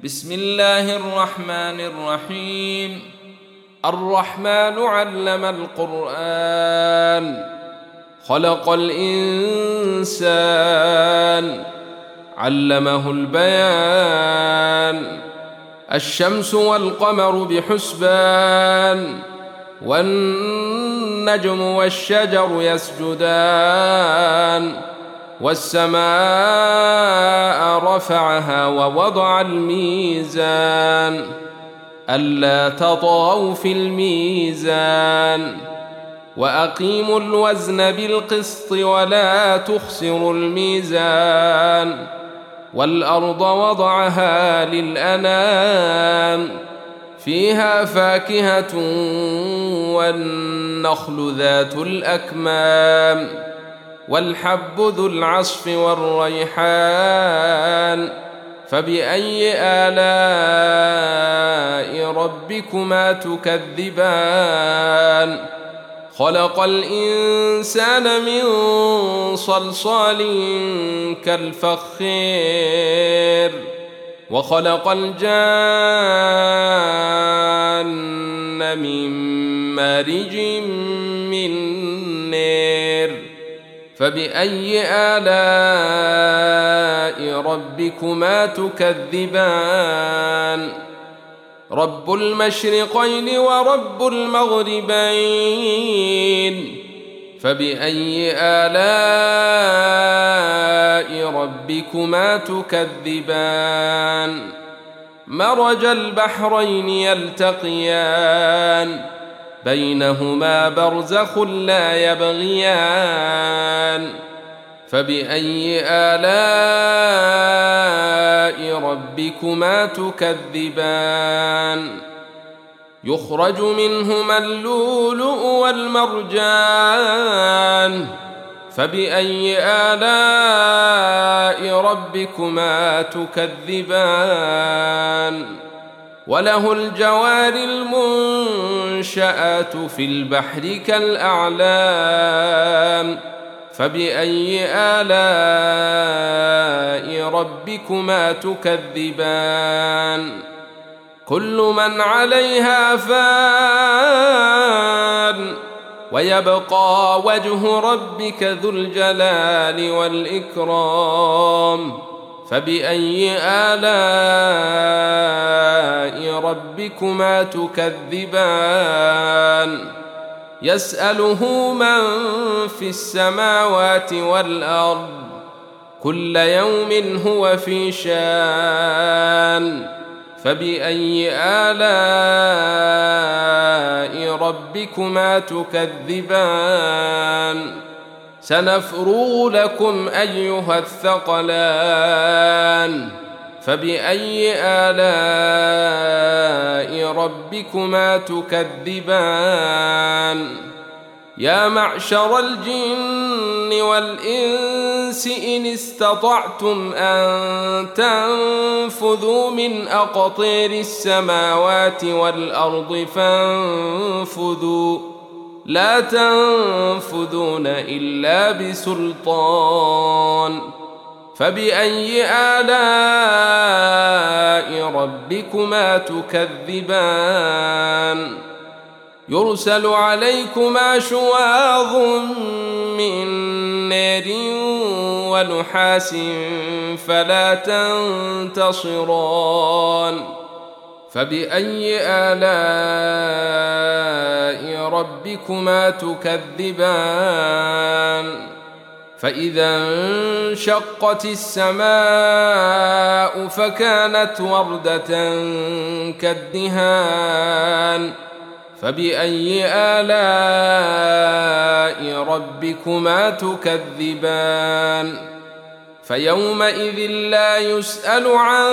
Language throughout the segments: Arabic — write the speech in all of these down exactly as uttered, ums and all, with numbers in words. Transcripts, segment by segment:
بسم الله الرحمن الرحيم. الرحمن علم القرآن، خلق الإنسان، علمه البيان. الشمس والقمر بحسبان، والنجم والشجر يسجدان، والسماء رفعها ووضع الميزان ألا تطغوا في الميزان، وأقيموا الوزن بالقسط ولا تخسروا الميزان. والأرض وضعها للأنام، فيها فاكهة والنخل ذات الأكمام، والحب ذو العصف والريحان. فبأي آلاء ربكما تكذبان؟ خلق الإنسان من صلصال كالفخار، وخلق الجان من مارج من نار. فبأي آلاء ربكما تكذبان؟ رب المشرقين ورب المغربين. فبأي آلاء ربكما تكذبان؟ مرج البحرين يلتقيان، بينهما برزخ لا يبغيان. فبأي آلاء ربكما تكذبان؟ يخرج منهما اللؤلؤ والمرجان. فبأي آلاء ربكما تكذبان؟ وله الجوار المنشآت في البحر كالأعلام. فبأي آلاء ربكما تكذبان؟ كل من عليها فان، ويبقى وجه ربك ذو الجلال والإكرام. فبأي آلاء ربكما تكذبان؟ يسأله من في السماوات والأرض، كل يوم هو في شان. فبأي آلاء ربكما تكذبان؟ سنفرغ لكم أيها الثقلان. فبأي آلاء ربكما تكذبان؟ يا معشر الجن والإنس إن استطعتم أن تنفذوا من أقطار السماوات والأرض فانفذوا، لا تنفذون إلا بسلطان. فبأي آلاء ربكما تكذبان؟ يرسل عليكما شواظ من نار ونحاس فلا تنتصران. فبأي آلاء ربكما تكذبان؟ فإذا انشقت السماء فكانت وردة كالدهان. فبأي آلاء ربكما تكذبان؟ فيومئذ لا يسأل عن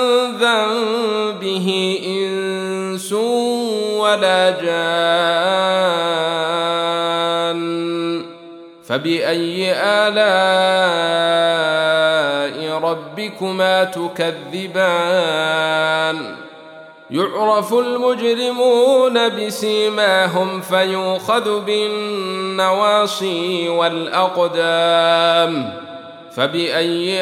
ذنبه إنس ولا جان. فبأي آلاء ربكما تكذبان؟ يعرف المجرمون بسيماهم فيؤخذ بالنواصي والأقدام. فبأي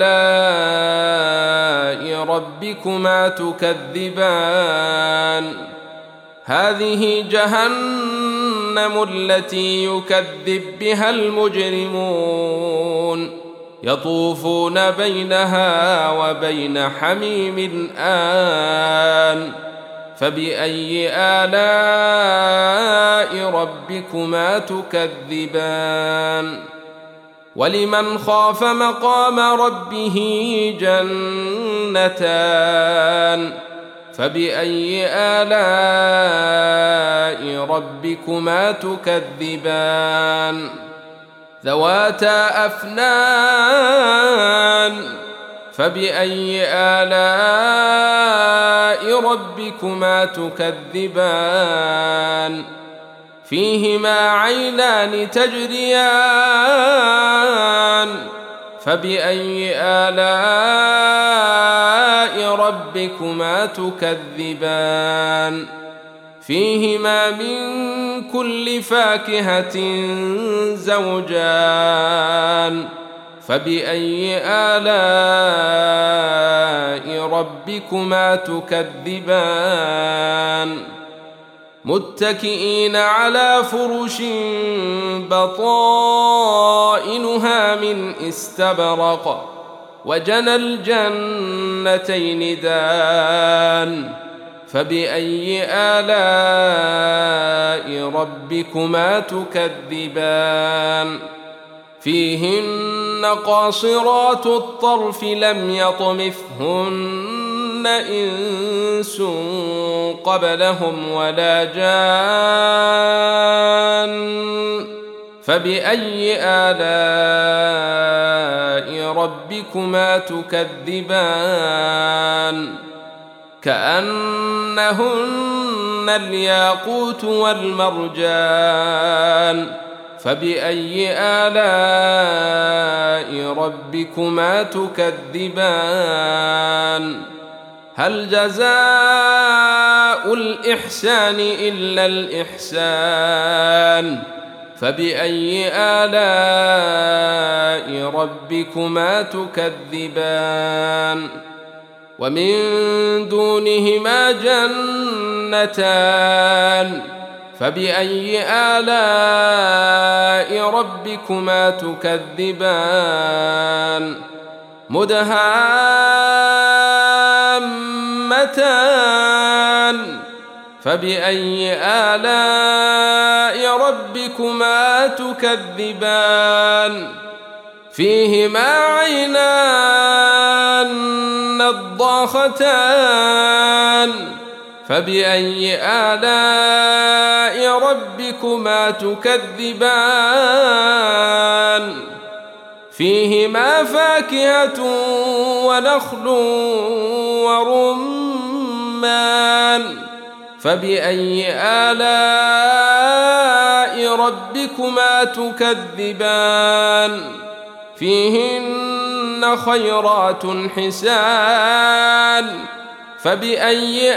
آلاء ربكما تكذبان هذه جهنم التي يكذب بها المجرمون يطوفون بينها وبين حميم آن فبأي آلاء ربكما تكذبان ولمن خاف مقام ربه جنتان فبأي آلاء ربكما تكذبان ذواتا أفنان فبأي آلاء ربكما تكذبان فيهما عينان تجريان فبأي آلاء ربكما تكذبان فيهما من كل فاكهة زوجان فبأي آلاء ربكما تكذبان متكئين على فرش بطائنها من استبرق وجنى الجنتين دان فبأي آلاء ربكما تكذبان فيهن قاصرات الطرف لم يطمثهن إنس قبلهم ولا جان فبأي آلاء ربكما تكذبان كأنهن الياقوت والمرجان فبأي آلاء ربكما تكذبان هل جزاء الإحسان إلا الإحسان فبأي آلاء ربكما تكذبان ومن دونهما جنتان فبأي آلاء ربكما تكذبان مدهامتان فبأي آلاء ربكما تكذبان فيهما عينان نضاختان فبأي آلاء ربكما تكذبان فيهما فاكهة ونخل ورمان فبأي آلاء ربكما تكذبان فيهن خيرات حسان فبأي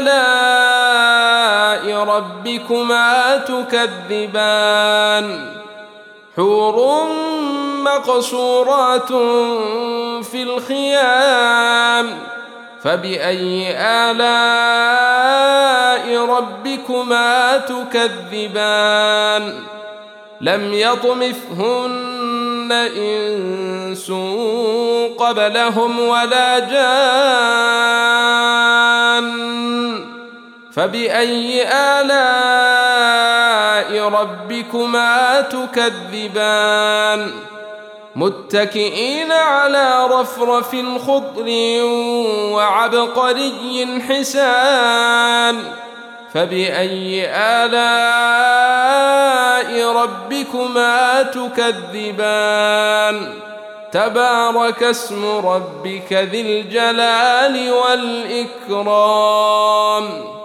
آلاء ربكما تكذبان حور مقصورات في الخيام فبأي آلاء ربكما تكذبان لم يطمثهن إنس قبلهم ولا جان فبأي آلاء ربكما تكذبان متكئين على رفرف خضر وعبقري حسان فبأي آلاء ربكما تكذبان تبارك اسم ربك ذي الجلال والإكرام